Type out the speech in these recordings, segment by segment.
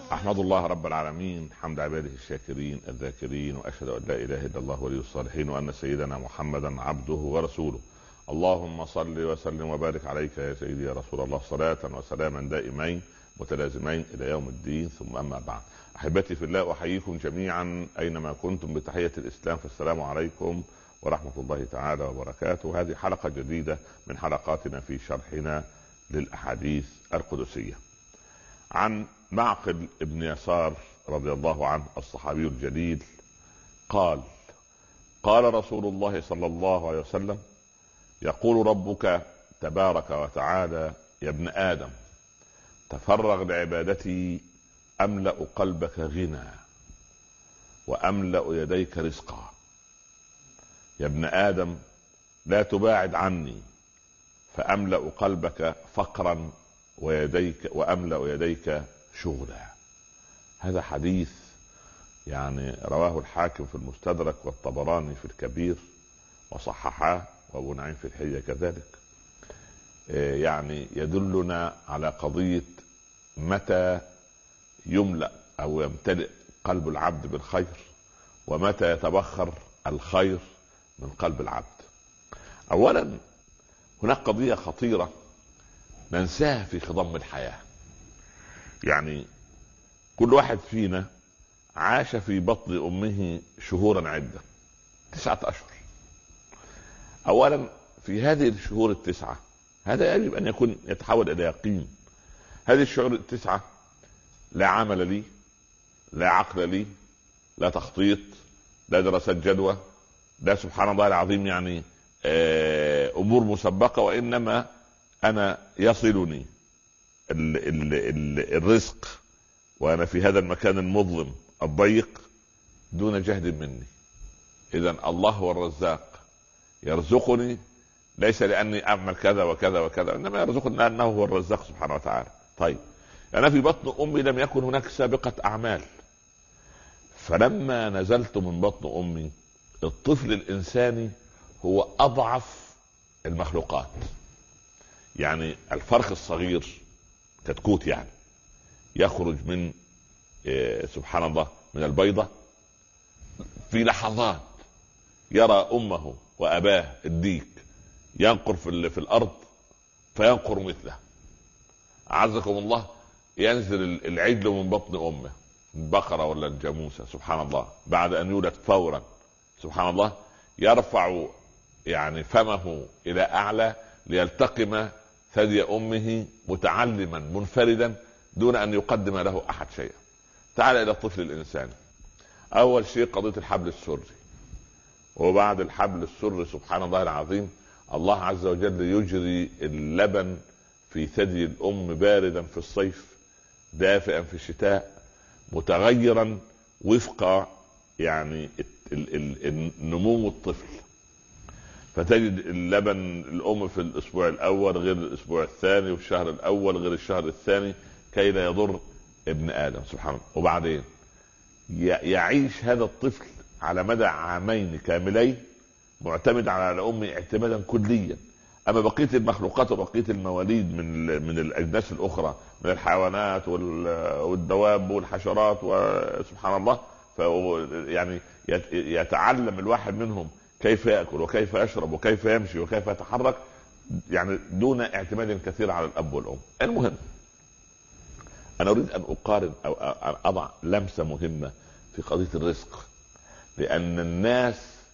أحمد الله رب العالمين حمد عباده الشاكرين الذاكرين، وأشهد أن لا إله إلا الله ولي الصالحين، وأن سيدنا محمدا عبده ورسوله. اللهم صل وسلم وبارك عليك يا سيدي يا رسول الله، صلاة وسلاما دائمين متلازمين إلى يوم الدين، ثم أما بعد. أحبتي في الله، أحييكم جميعا أينما كنتم بتحية الإسلام، فالسلام عليكم ورحمة الله تعالى وبركاته. هذه حلقة جديدة من حلقاتنا في شرحنا للأحاديث القدسية. عن معقل ابن يسار رضي الله عنه الصحابي الجليل قال: قال رسول الله صلى الله عليه وسلم: يقول ربك تبارك وتعالى: يا ابن آدم، تفرغ لعبادتي أملأ قلبك غنى وأملأ يديك رزقا. يا ابن آدم، لا تباعد عني فأملأ قلبك فقرا وأملأ يديك شغلا. هذا حديث يعني رواه الحاكم في المستدرك والطبراني في الكبير وصححاه، وابو نعيم في الحلية كذلك. يعني يدلنا على قضية متى يملأ أو يمتلئ قلب العبد بالخير، ومتى يتبخر الخير من قلب العبد. أولا، هناك قضية خطيرة ننساها في خضم الحياة. يعني كل واحد فينا عاش في بطن أمه شهورا عدة، 9 أشهر. أولا، في هذه الشهور 9 هذا يجب أن يكون يتحول إلى يقين. هذه الشهور 9 لا عمل لي، لا عقل لي، لا تخطيط، لا دراسات جدوى، لا سبحان الله العظيم يعني أمور مسبقة، وإنما أنا يصلني الرزق وأنا في هذا المكان المظلم الضيق دون جهد مني. إذن الله هو الرزاق، يرزقني ليس لأني أعمل كذا وكذا وكذا، إنما يرزقني لأنه هو الرزاق سبحانه وتعالى. طيب، أنا في بطن أمي لم يكن هناك سابقة أعمال، فلما نزلت من بطن أمي، الطفل الإنساني هو أضعف المخلوقات. يعني الفرخ الصغير كتكوت يعني يخرج من سبحان الله من البيضة في لحظات، يرى أمه وأباه الديك ينقر في الأرض فينقر مثله. أعزكم الله، ينزل العجل من بطن أمه، البقرة ولا الجاموسة، سبحان الله، بعد أن يولد فورا سبحان الله يرفع يعني فمه إلى أعلى ليلتقم ثدي أمه متعلما منفردا دون أن يقدم له أحد شيئا. تعال إلى الطفل الإنساني. أول شيء قضية الحبل السري، وبعد الحبل السري سبحان الله العظيم الله عز وجل يجري اللبن في ثدي الأم باردا في الصيف دافئا في الشتاء، متغيرا وفق يعني نمو الطفل. فتجد اللبن الأم في الأسبوع الأول غير الأسبوع الثاني، والشهر الأول غير الشهر الثاني، كي لا يضر ابن آدم سبحان الله. وبعدين يعيش هذا الطفل على مدى 2 عام كاملين معتمد على أمه اعتمادا كليا. أما بقية المخلوقات وبقية المواليد من الأجناس الأخرى من الحيوانات والدواب والحشرات وسبحان الله، يعني يتعلم الواحد منهم كيف يأكل وكيف يشرب وكيف يمشي وكيف يتحرك، يعني دون اعتماد كثير على الأب والأم. المهم، أنا أريد أن أقارن أو أضع لمسة مهمة في قضية الرزق، لأن الناس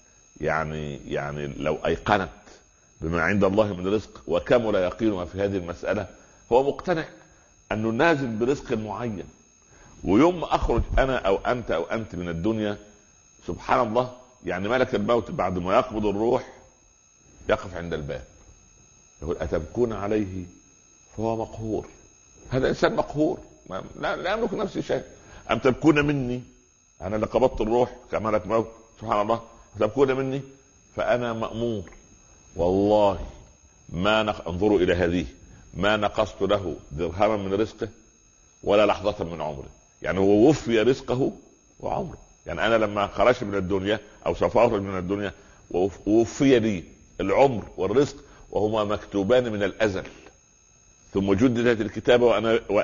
يعني لو أيقنت بما عند الله من رزق وكمل يقينها في هذه المسألة، هو مقتنع أنه نازل برزق معين، ويوم ما أخرج أنا أو أنت من الدنيا سبحان الله يعني ملك الموت بعد ما يقبض الروح يقف عند الباب يقول: أتبكون عليه فهو مقهور. هذا إنسان مقهور لا يملك نفسه شيء. أم تبكون مني، أنا اللي قبضت الروح كملك موت سبحان الله، تبكون مني فأنا مأمور. والله ما انظروا إلى هذه، ما نقصت له درهما من رزقه ولا لحظة من عمره. يعني هو وفي رزقه وعمره. يعني أنا لما خرجت من الدنيا أو سوف أخرج من الدنيا ووفي لي العمر والرزق، وهما مكتوبان من الأزل، ثم جددت الكتابة وأنا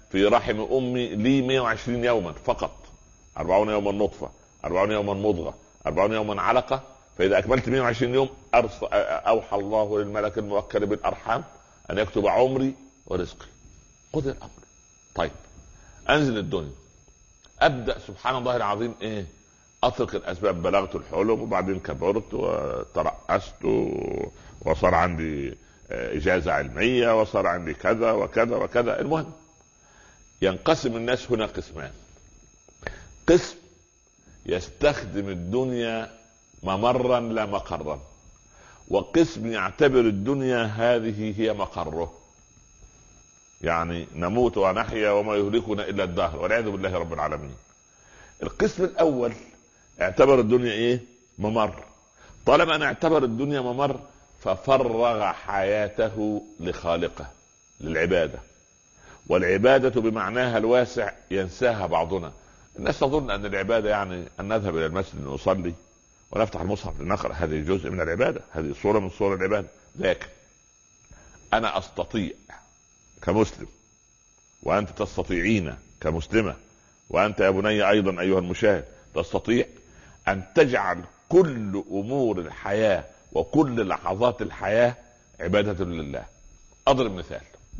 في رحم امي لي 120 يوما فقط، 40 يوما نطفه، 40 يوما مضغه، 40 يوما علقه. فاذا اكملت 120 يوم اوحى الله للملك الموكل بالارحام ان يكتب عمري ورزقي. خذ الامر. طيب انزل الدنيا، ابدا سبحان الله العظيم اترك الاسباب. بلغت الحلم وبعدين كبرت وترأست وصار عندي اجازه علميه وصار عندي كذا وكذا وكذا. المهم ينقسم الناس هنا قسمان: قسم يستخدم الدنيا ممرا لا مقرا، وقسم يعتبر الدنيا هذه هي مقره، يعني نموت ونحيا وما يهلكنا الا الدهر والعياذ بالله رب العالمين. القسم الاول اعتبر الدنيا ممر. طالما انا اعتبر الدنيا ممر ففرغ حياته لخالقه، للعباده. والعباده بمعناها الواسع ينساها بعضنا. الناس تظن ان العباده يعني ان نذهب الى المسجد لنصلي ونفتح المصحف لنقرا، هذه جزء من العباده، هذه صوره من صور العباده. لكن انا استطيع كمسلم، وانت تستطيعين كمسلمه، وانت يا بني ايضا ايها المشاهد تستطيع ان تجعل كل امور الحياه وكل لحظات الحياه عباده لله. اضرب مثال: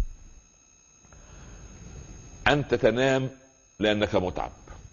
انت تنام لانك متعب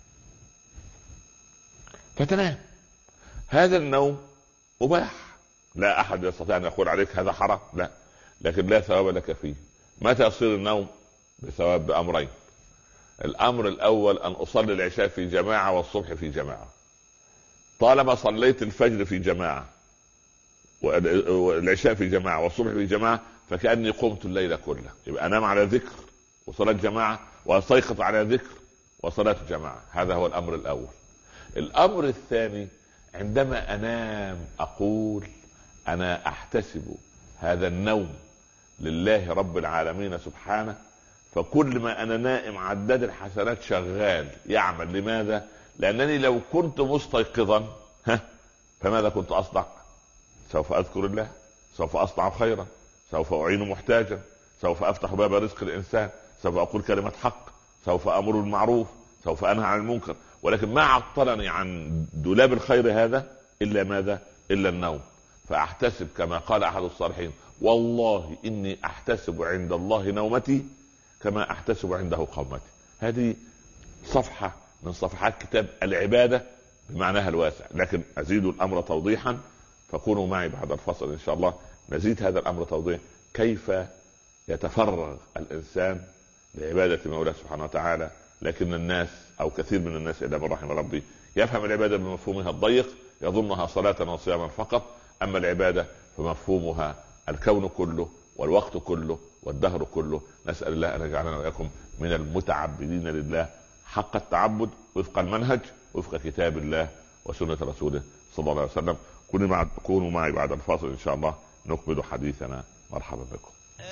فتنام، هذا النوم مباح، لا احد يستطيع ان يقول عليك هذا حرام، لا، لكن لا ثواب لك فيه. متى يصير النوم بثواب؟ بامرين: الامر الاول ان اصلي العشاء في جماعه والصبح في جماعه. طالما صليت الفجر في جماعه والعشاء في جماعه والصبح في جماعه فكاني قمت الليل كله. يبقى انام على ذكر وصلاه جماعه، واستيقظ على ذكر وصلاه جماعه. هذا هو الامر الاول. الامر الثاني: عندما انام اقول انا احتسب هذا النوم لله رب العالمين سبحانه، فكل ما انا نائم عداد الحسنات شغال يعمل. لماذا؟ لانني لو كنت مستيقظا فماذا كنت اصنع؟ سوف اذكر الله، سوف اصنع خيرا، سوف اعين محتاجا، سوف افتح باب رزق الانسان، سوف اقول كلمة حق، سوف امر بالمعروف، سوف انهى عن المنكر. ولكن ما عطلني عن دولاب الخير هذا الا ماذا؟ الا النوم. فاحتسب كما قال احد الصالحين: والله اني احتسب عند الله نومتي كما احتسب عنده قومتي. هذه صفحة من صفحات كتاب العبادة بمعناها الواسع، لكن ازيد الامر توضيحا، فكونوا معي بعد الفصل ان شاء الله نزيد هذا الامر توضيح: كيف يتفرغ الانسان لعبادة مولاه سبحانه وتعالى. لكن الناس او كثير من الناس الا من رحم ربي يفهم العبادة بمفهومها الضيق، يظنها صلاة وصياما فقط. اما العبادة فمفهومها الكون كله والوقت كله والدهر كله. نسأل الله ان يجعلنا واياكم من المتعبدين لله حق التعبد وفق المنهج وفق كتاب الله وسنة رسوله صلى الله عليه وسلم. كونوا معي بعد الفاصل ان شاء الله نكمل حديثنا. مرحبا بكم.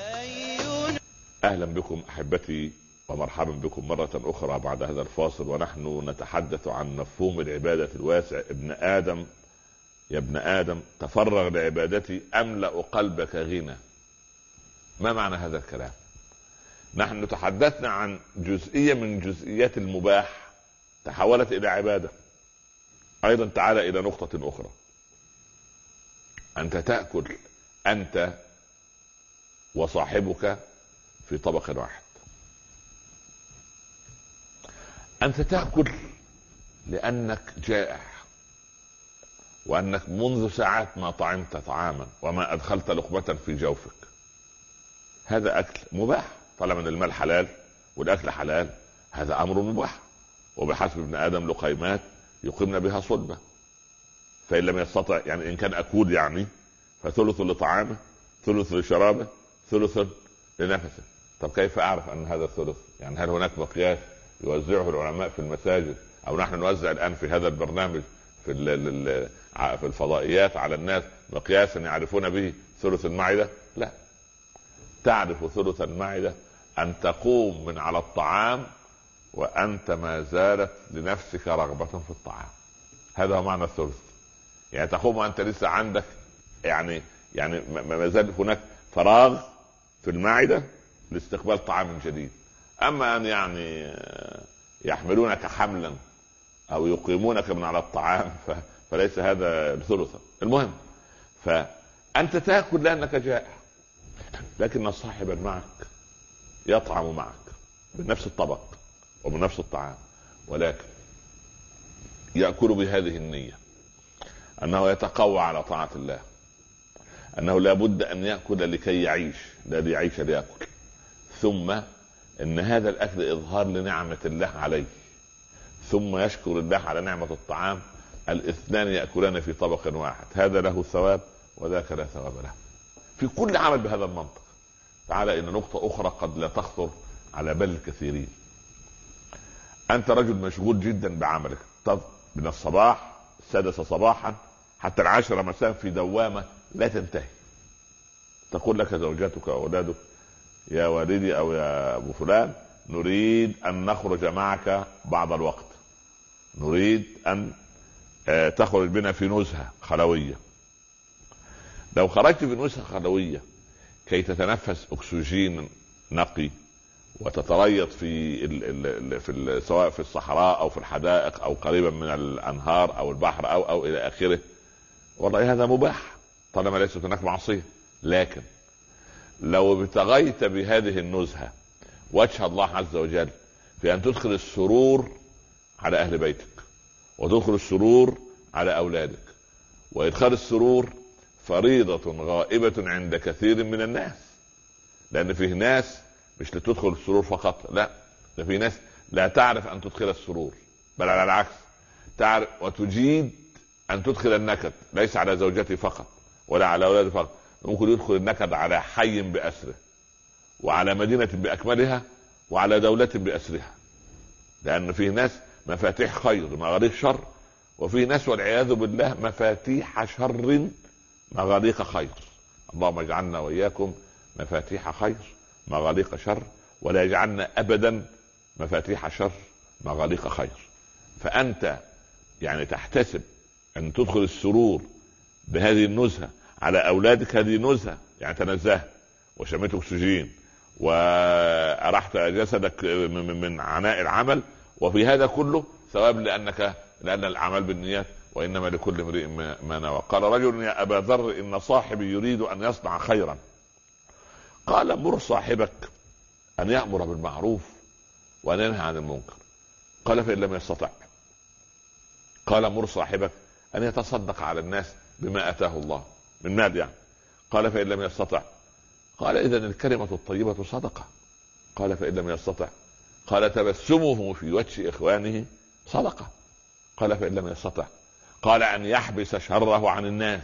اهلا بكم احبتي ومرحبا بكم مرة اخرى بعد هذا الفاصل، ونحن نتحدث عن مفهوم العبادة الواسع. يا ابن ادم تفرغ لعبادتي املأ قلبك غنى. ما معنى هذا الكلام؟ نحن تحدثنا عن جزئية من جزئيات المباح تحولت الى عبادة. ايضا تعال الى نقطة اخرى: انت تأكل انت وصاحبك في طبق واحد. انت تأكل لانك جائع، وانك منذ ساعات ما طعمت طعاما وما ادخلت لقمة في جوفك. هذا اكل مباح طالما ان المال حلال والاكل حلال، هذا امر مباح. وبحسب ابن ادم لقيمات يقيمن بها صلبة، فان لم يستطع يعني ان كان اكول يعني فثلث لطعامه، ثلث لشرابه، ثلث لنفسه. طب كيف اعرف ان هذا الثلث؟ يعني هل هناك مقياس يوزعه العلماء في المساجد او نحن نوزع الان في هذا البرنامج في الفضائيات على الناس مقياسا يعرفون به ثلث المعدة؟ لا. تعرف ثلث المعدة ان تقوم من على الطعام وانت ما زالت لنفسك رغبة في الطعام. هذا هو معنى الثلث. يعني تقوم وانت لسه عندك يعني ما زال هناك فراغ في المعدة لاستقبال طعام جديد. اما ان يعني يحملونك حملا او يقيمونك من على الطعام فليس هذا ثلثا. المهم، فانت تاكل لانك جائع، لكن صاحبا معك يطعم معك من نفس الطبق ومن نفس الطعام، ولكن يأكل بهذه النية أنه يتقوى على طاعة الله، أنه لابد أن يأكل لكي يعيش، لا ليعيش ليأكل. ثم إن هذا الأكل إظهار لنعمة الله عليه، ثم يشكر الله على نعمة الطعام. الاثنان يأكلان في طبق واحد، هذا له ثواب وذاك لا ثواب له في كل عمل بهذا المنطق. تعالى إن نقطة أخرى قد لا تخطر على بال الكثيرين. أنت رجل مشغول جدا بعملك، من الصباح 6 صباحا حتى 10 مساء في دوامة لا تنتهي. تقول لك زوجتك وأولادك: يا والدي أو يا أبو فلان، نريد أن نخرج معك بعض الوقت، نريد أن تخرج بنا في نزهة خلوية. لو خرجت في نزهة خلوية كي تتنفس أكسجين نقي وتتريض سواء في الصحراء او في الحدائق او قريبا من الانهار او البحر او الى اخره، والله هذا مباح طالما ليست هناك معصية. لكن لو ابتغيت بهذه النزهة وجه الله عز وجل في ان تدخل السرور على اهل بيتك وتدخل السرور على اولادك، وادخال السرور فريضة غائبة عند كثير من الناس، لان فيه ناس مش لتدخل السرور فقط، لا، ده في ناس لا تعرف ان تدخل السرور، بل على العكس تعرف وتجيد ان تدخل النكد، ليس على زوجتي فقط ولا على اولادي فقط، ممكن يدخل النكد على حي باسره وعلى مدينة باكملها وعلى دولة باسرها، لان في ناس مفاتيح خير مغاليق شر، وفي ناس والعياذ بالله مفاتيح شر مغاليق خير. اللهم اجعلنا واياكم مفاتيح خير مغاليق شر، ولا يجعلنا ابدا مفاتيح شر مغاليق خير. فانت يعني تحتسب ان تدخل السرور بهذه النزهة على اولادك، هذه نزهة يعني تنزهت وشميت اكسجين وارحت جسدك من عناء العمل، وفي هذا كله ثواب لان العمل بالنيات وانما لكل امرئ ما نوى. قال رجل: يا ابا ذر، ان صاحبي يريد ان يصنع خيرا. قال: مر صاحبك ان يأمر بالمعروف وان ينهى عن المنكر. قال: فإن لم يستطع؟ قال: مر صاحبك ان يتصدق على الناس بما اتاه الله من مال يعني. قال: فإن لم يستطع؟ قال: اذا الكلمة الطيبة صدقة. قال: فإن لم يستطع؟ قال: تبسمه في وجه اخوانه صدقة. قال: فإن لم يستطع؟ قال: ان يحبس شره عن الناس.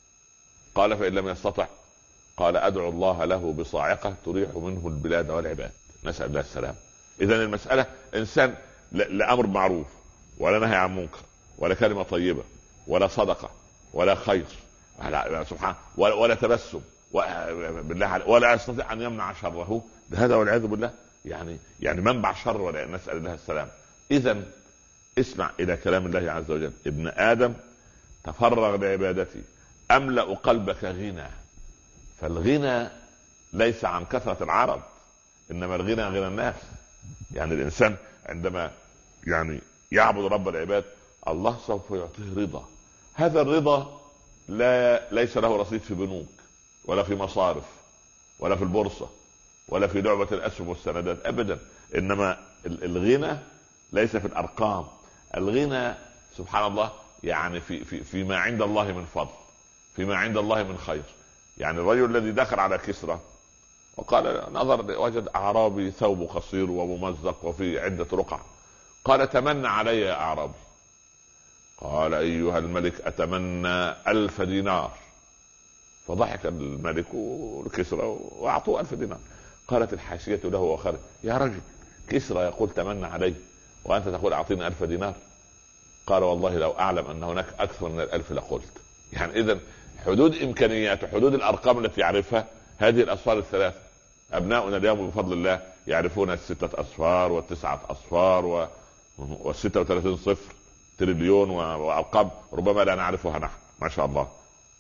قال: فإن لم يستطع؟ قال: ادعو الله له بصاعقة تريح منه البلاد والعباد. نسأل الله السلام. اذا المسألة انسان لا امر معروف ولا نهي عن منكر ولا كلمة طيبة ولا صدقة ولا خير سبحان ولا تبسم بالله ولا يستطيع ان يمنع شره، هذا والعياذ بالله يعني منبع شر، ولا نسأل الله السلام. اذا اسمع الى كلام الله عز وجل: ابن ادم تفرغ لعبادتي املأ قلبك غنى. فالغنى ليس عن كثرة العرض، انما الغنى غنى الناس. يعني الانسان عندما يعبد رب العباد الله سوف يعطيه رضا. هذا الرضا ليس له رصيد في بنوك ولا في مصارف ولا في البورصة ولا في لعبة الاسهم والسندات ابدا، انما الغنى ليس في الارقام. الغنى سبحان الله يعني فيما عند الله من فضل، فيما عند الله من خير. يعني الرجل الذي دخل على كسرى وقال نظر وجد اعرابي ثوبه قصير وممزق وفي عدة رقع، قال: تمنى علي يا اعرابي. قال: ايها الملك اتمنى 1000 دينار. فضحك الملك والكسرى واعطوه 1000 دينار. قالت الحاشية له وخرج: يا رجل، كسرى يقول تمنى علي وانت تقول اعطيني 1000 دينار. قال: والله لو اعلم ان هناك اكثر من 1000 لقلت. يعني اذا حدود امكانيات وحدود الارقام التي يعرفها هذه الاصفار الثلاثة. ابناؤنا اليوم بفضل الله يعرفون 6 أصفار و9 أصفار و36 صفر تريليون وارقام ربما لا نعرفها نحن، ما شاء الله.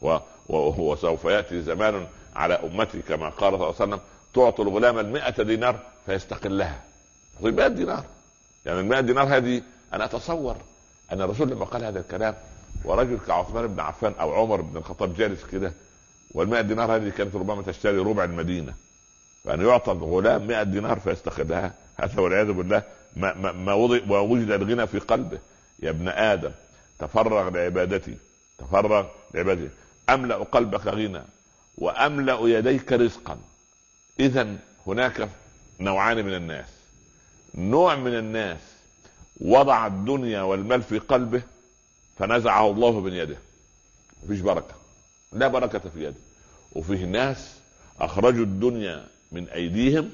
وسوف ياتي زمان على امتي كما قال صلى الله عليه وسلم: تعطي الغلام 100 دينار فيستقلها، طيب 100 دينار، يعني 100 دينار هذه انا اتصور ان الرسول لما قال هذا الكلام ورجل كعثمان بن عفان او عمر بن الخطاب جالس كده، وال100 دينار هذه كانت ربما تشتري ربع المدينه، فان يعطى الغلام 100 دينار فيستخدها، هذا والعياذ بالله ما وجد الغنى في قلبه. يا ابن ادم تفرغ لعبادتي، تفرغ لعبادتي املا قلبك غنى واملا يديك رزقا. اذا هناك نوعان من الناس، نوع من الناس وضع الدنيا والمال في قلبه فنزعه الله من يده، مفيش بركه، لا بركه في يده. وفيه ناس اخرجوا الدنيا من ايديهم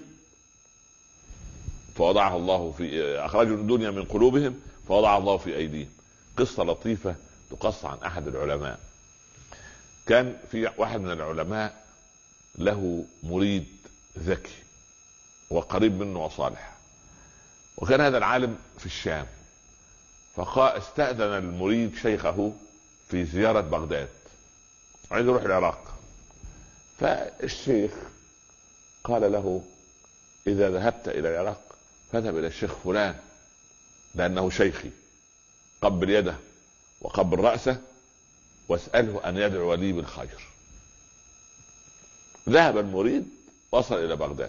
فوضعها الله في، اخرجوا الدنيا من قلوبهم فوضعها الله في ايديهم. قصه لطيفه تقص عن احد العلماء. كان في واحد من العلماء له مريد ذكي وقريب منه وصالح، وكان هذا العالم في الشام، فاستأذن المريد شيخه في زيارة بغداد، عايز يروح العراق. فالشيخ قال له إذا ذهبت إلى العراق فاذهب إلى الشيخ فلان لأنه شيخي، قبل يده وقبل رأسه واسأله أن يدعو لي بالخير. ذهب المريد وصل إلى بغداد.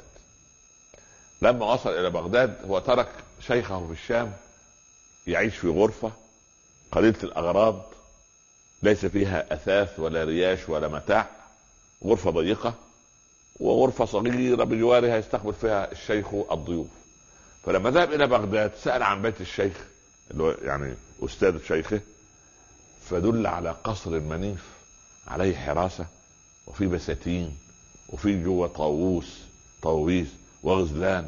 لما وصل إلى بغداد هو ترك شيخه في الشام يعيش في غرفة قليلة الأغراض ليس فيها أثاث ولا رياش ولا متاع، غرفة ضيقة وغرفة صغيرة بجوارها يستقبل فيها الشيخ الضيوف. فلما ذهب إلى بغداد سأل عن بيت الشيخ اللي هو يعني أستاذ شيخه، فدل على قصر منيف عليه حراسة وفي بساتين وفي جوه طاووس وغزلان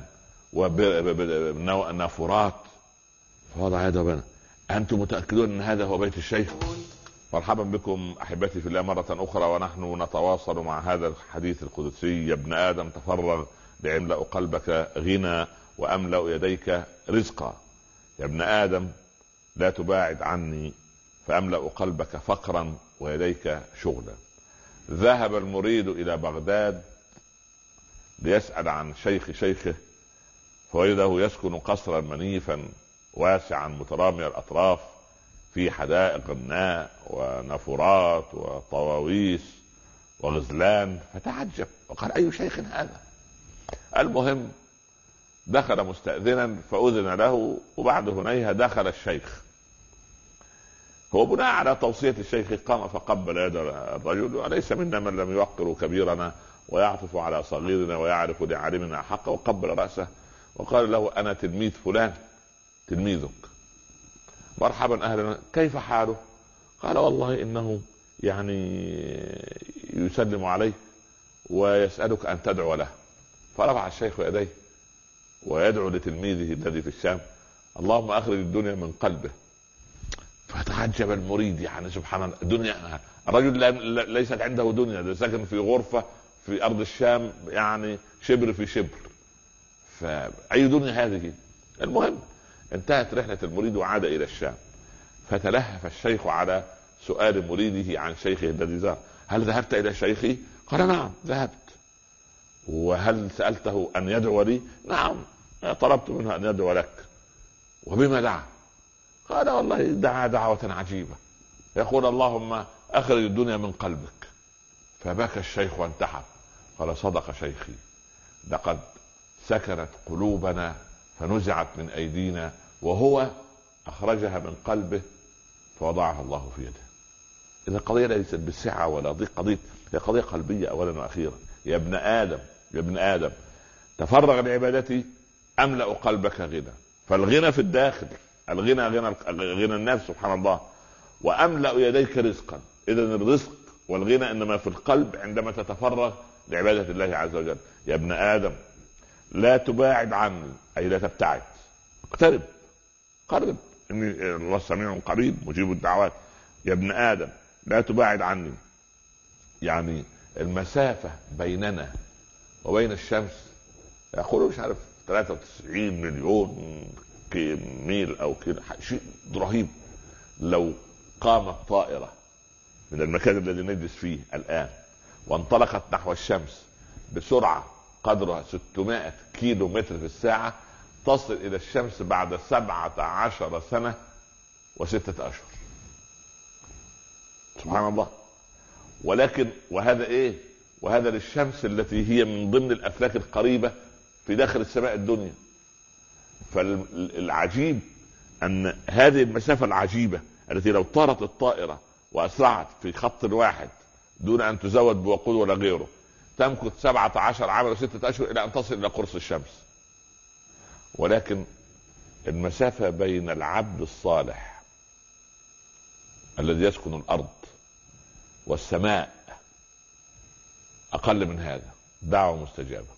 ونافورات. فوضع يده بنا، أنتم متأكدون أن هذا هو بيت الشيخ؟ مرحبا بكم أحبتي في الله مرة أخرى، ونحن نتواصل مع هذا الحديث القدسي. يا ابن آدم تفرغ لأملأ قلبك غنى وأملأ يديك رزقا. يا ابن آدم لا تباعد عني فأملأ قلبك فقرا ويديك شغلا. ذهب المريد إلى بغداد ليسأل عن شيخه، فوجده يسكن قصرا منيفا واسعا مترامي الأطراف في حدائق غناء ونافورات وطواويس وغزلان، فتعجب وقال أي شيخ هذا؟ المهم دخل مستأذنا فأذن له، وبعد هنيهة دخل الشيخ. هو بناء على توصية الشيخ قام فقبل يد الرجل، وليس منا من لم يوقر كبيرنا ويعطف على صغيرنا ويعرف لعالمنا حقه، وقبل رأسه وقال له أنا تلميذ فلان تلميذك، مرحبا أهلا، كيف حاله؟ قال والله إنه يعني يسلم عليه ويسألك أن تدعو له. فرفع الشيخ يديه ويدعو لتلميذه الذي في الشام اللهم أخرج الدنيا من قلبه. فتعجب المريد، يعني سبحان الله، الدنيا الرجل ليست عنده دنيا، ده ساكن في غرفة في أرض الشام يعني شبر في شبر، فأي دنيا هذه؟ المهم انتهت رحلة المريد وعاد إلى الشام، فتلهف الشيخ على سؤال مريده عن شيخه الذي زار. هل ذهبت إلى شيخي؟ قال نعم ذهبت. وهل سألته أن يدعو لي؟ نعم طلبت منه أن يدعو لك. وبما دعا؟ قال والله دعا دعوة عجيبة، يقول اللهم أخرج الدنيا من قلبك. فبكى الشيخ وانتحر، قال صدق شيخي، لقد سكنت قلوبنا فنزعت من أيدينا وهو أخرجها من قلبه فوضعها الله في يده. إذا القضية ليست بالسعة ولا ضيق، قضية هي قضية قلبية أولا وأخيرا. يا ابن آدم يا ابن آدم تفرغ لعبادتي أملأ قلبك غنى. فالغنى في الداخل، غنى النفس سبحان الله، وأملأ يديك رزقا. إذا الرزق والغنى إنما في القلب عندما تتفرغ لعبادة الله عز وجل. يا ابن آدم لا تباعد عني، أي لا تبتعد، اقترب قرب، إني الله سميع قريب مجيب الدعوات. يا ابن آدم لا تباعد عني، يعني المسافة بيننا وبين الشمس يقولوا مش عارف 93 مليون ميل أو كده، شيء رهيب. لو قامت طائرة من المكان الذي نجلس فيه الآن وانطلقت نحو الشمس بسرعة قدرها 600 كيلو متر في الساعة، تصل الى الشمس بعد 17 سنة و6 أشهر. سبحان الله. ولكن وهذا ايه؟ وهذا للشمس التي هي من ضمن الافلاك القريبة في داخل السماء الدنيا. فالعجيب ان هذه المسافة العجيبة التي لو طارت الطائرة واسرعت في خط واحد دون ان تزود بوقود ولا غيره تمكث 17 عاما و6 أشهر الى ان تصل الى قرص الشمس. ولكن المسافة بين العبد الصالح الذي يسكن الارض والسماء اقل من هذا. دعوة مستجابة،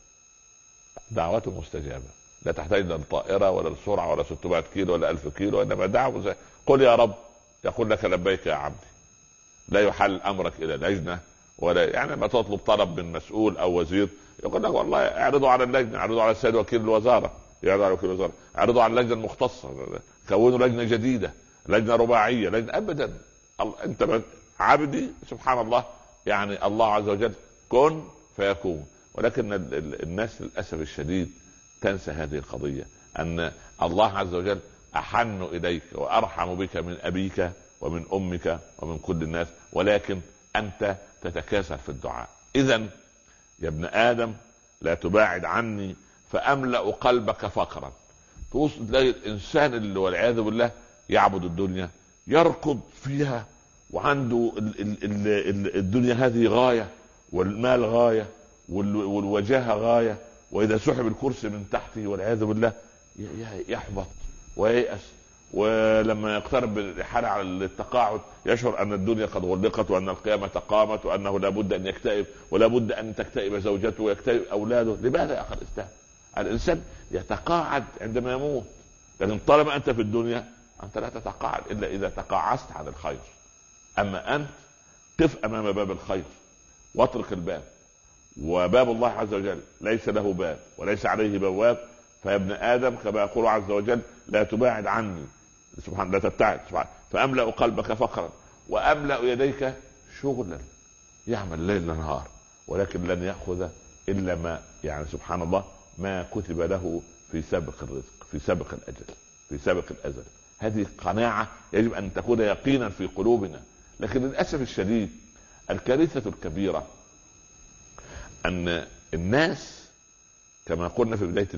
دعوته مستجابة، لا تحتاج لا للطائرة ولا للسرعة ولا 600 كيلو ولا 1000 كيلو، انما دعوة قل يا رب يقول لك لبيك يا عبدي. لا يحل امرك الى لجنة ولا يعني ما تطلب طلب من مسؤول او وزير يقول لك والله اعرضوا على اللجنة، اعرضوا على السيد وكيل الوزارة، يعرضوا على وكيل الوزارة، اعرضوا على اللجنة المختصة، كونوا لجنة جديدة، لجنة رباعية، لجنة ابدا. انت عبدي سبحان الله، يعني الله عز وجل كن فيكون. ولكن الناس للاسف الشديد تنسى هذه القضية، ان الله عز وجل احن اليك وارحم بك من ابيك ومن امك ومن كل الناس، ولكن انت تتكاسل في الدعاء. اذا يا ابن ادم لا تباعد عني فاملأ قلبك فقرا. توصل تلاقي الانسان اللي والعياذ بالله يعبد الدنيا يركض فيها وعنده الدنيا هذه غاية والمال غاية والوجاهة غاية، واذا سحب الكرسي من تحته والعياذ بالله يحبط وييأس، ولما يقترب بالحالة على التقاعد يشعر ان الدنيا قد غلقت وان القيامة قامت وانه لابد ان يكتئب ولابد ان تكتئب زوجته ويكتئب اولاده. لماذا يا اخي الاسلام؟ الانسان يتقاعد عندما يموت، لكن طالما انت في الدنيا انت لا تتقاعد الا اذا تقاعست عن الخير. اما انت قف امام باب الخير واترك الباب، وباب الله عز وجل ليس له باب وليس عليه بواب. فيا ابن ادم كما يقول عز وجل لا تباعد عني سبحان، لا تبتعد سبحان، فاملأ قلبك فقرا واملأ يديك شغلا. يعمل ليل نهار ولكن لن يأخذ الا ما يعني سبحان الله ما كتب له في سابق الرزق، في سابق الاجل، في سابق الازل. هذه قناعة يجب ان تكون يقينا في قلوبنا. لكن للاسف الشديد الكارثة الكبيرة ان الناس كما قلنا في بداية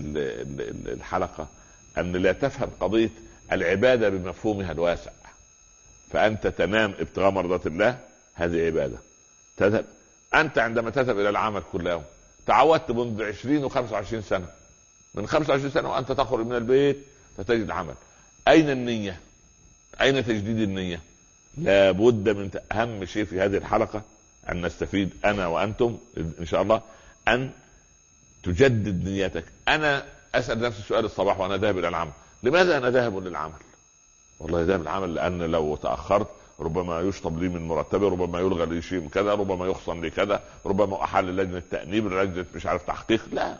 الحلقة ان لا تفهم قضية العبادة بمفهومها الواسع. فانت تنام ابتغاء مرضات الله، هذه عبادة. تذهب انت عندما تذهب الى العمل كل يوم، تعودت منذ 20 و25 سنة، من 25 سنة وانت تخرج من البيت فتجد العمل. اين النية؟ اين تجديد النية؟ لابد من اهم شيء في هذه الحلقة ان نستفيد انا وانتم ان شاء الله ان تجدد نيتك. انا اسأل نفسي السؤال الصباح وانا ذاهب الى العمل، لماذا انا ذاهب للعمل؟ والله ذاهب العمل لان لو تأخرت ربما يشطب لي من مرتبه، ربما يلغى لي شيء من كذا، ربما يخصم لي كذا، ربما احل لجنة تأنيب، لجنة مش عارف تحقيق. لا،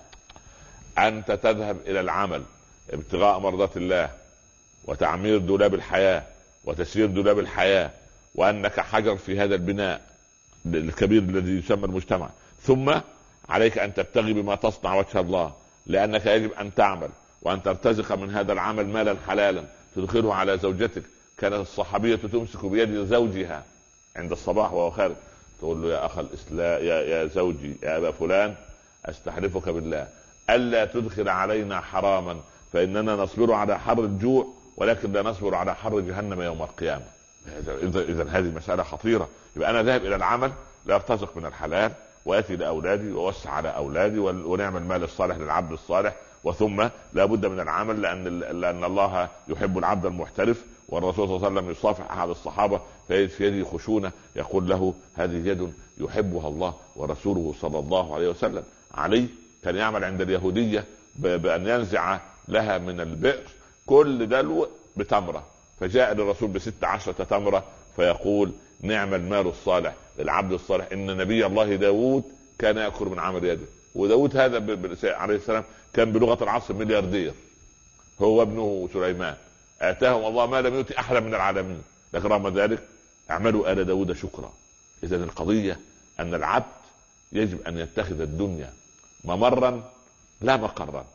انت تذهب الى العمل ابتغاء مرضات الله وتعمير دولاب الحياة وتسيير دولاب الحياة، وانك حجر في هذا البناء الكبير الذي يسمى المجتمع. ثم عليك ان تبتغي بما تصنع وجه الله، لانك يجب ان تعمل وان ترتزق من هذا العمل مالا حلالا تدخله على زوجتك. كانت الصحابية تمسك بيد زوجها عند الصباح وهو خارج تقول له يا اخ الاسلام، يا زوجي، يا ابا فلان، استحلفك بالله الا تدخل علينا حراما، فاننا نصبر على حر الجوع ولكن لا نصبر على حر جهنم يوم القيامة. اذا هذه مسألة خطيرة. يبقى انا ذاهب الى العمل لارتزق من الحلال واتي لاولادي ووسع على اولادي ونعمل المال الصالح للعبد الصالح. وثم لا بد من العمل لان الله يحب العبد المحترف. والرسول صلى الله عليه وسلم يصافح احد الصحابة في يده خشونة يقول له هذه يد يحبها الله ورسوله صلى الله عليه وسلم. علي كان يعمل عند اليهودية بان ينزع لها من البئر كل دلو بتمرة، فجاء للرسول ب16 تمرة فيقول نعم المال الصالح للعبد الصالح، ان نبي الله داود كان يأكل من عمل يده. وداود هذا عليه السلام كان بلغة العصر ملياردير، هو ابنه سليمان آتاهم الله ما لم يؤت أحدا من العالمين، لكن رغم ذلك اعملوا آل داود شكرا. إذا القضية أن العبد يجب أن يتخذ الدنيا ممرا لا مقرا،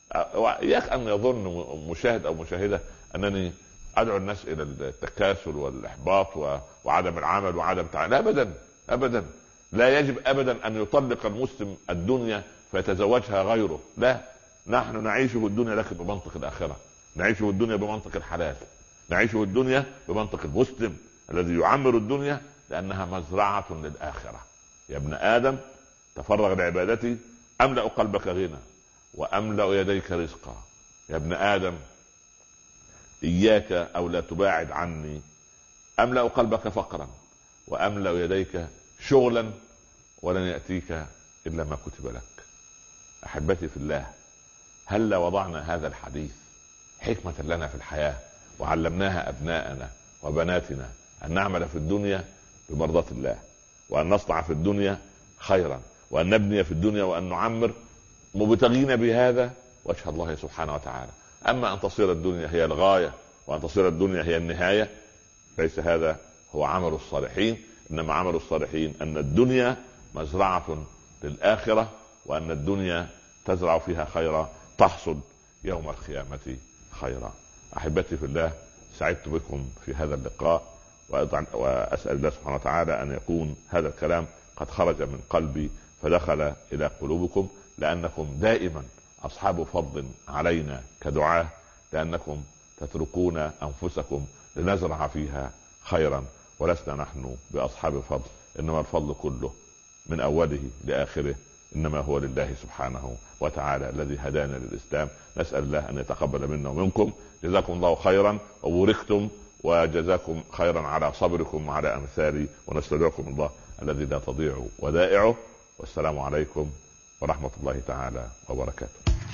اياك ان يظن مشاهد او مشاهده انني ادعو الناس الى التكاسل والاحباط وعدم العمل وعدم تعب. لا ابدا ابدا، لا يجب ابدا ان يطلق المسلم الدنيا فيتزوجها غيره. لا، نحن نعيش في الدنيا لكن بمنطق الاخره، نعيش في الدنيا بمنطق الحلال، نعيش في الدنيا بمنطق المسلم الذي يعمر الدنيا لانها مزرعه للاخره. يا ابن ادم تفرغ لعبادتي املا قلبك غنى واملا يديك رزقا. يا ابن ادم اياك او لا تباعد عني املا قلبك فقرا واملا يديك شغلا ولن ياتيك الا ما كتب لك. احبتي في الله، هل وضعنا هذا الحديث حكمة لنا في الحياة وعلمناها ابناءنا وبناتنا ان نعمل في الدنيا بمرضاة الله، وان نصنع في الدنيا خيرا، وان نبني في الدنيا، وان نعمر مبتغين بهذا وجه الله سبحانه وتعالى. اما ان تصير الدنيا هي الغاية وان تصير الدنيا هي النهاية، ليس هذا هو عمل الصالحين. انما عمل الصالحين ان الدنيا مزرعة للآخرة، وان الدنيا تزرع فيها خيرا تحصد يوم القيامة خيرا. احبتي في الله، سعدت بكم في هذا اللقاء، واسأل الله سبحانه وتعالى ان يكون هذا الكلام قد خرج من قلبي فدخل الى قلوبكم، لانكم دائما اصحاب فضل علينا كدعاة، لانكم تتركون انفسكم لنزرع فيها خيرا، ولسنا نحن باصحاب فضل، انما الفضل كله من اوله لاخره انما هو لله سبحانه وتعالى الذي هدانا للاسلام. نسال الله ان يتقبل منا ومنكم. جزاكم الله خيرا وبوركتم، وجزاكم خيرا على صبركم وعلى امثالي، ونستودعكم الله الذي لا تضيع ودائعه. والسلام عليكم ورحمه الله تعالى وبركاته.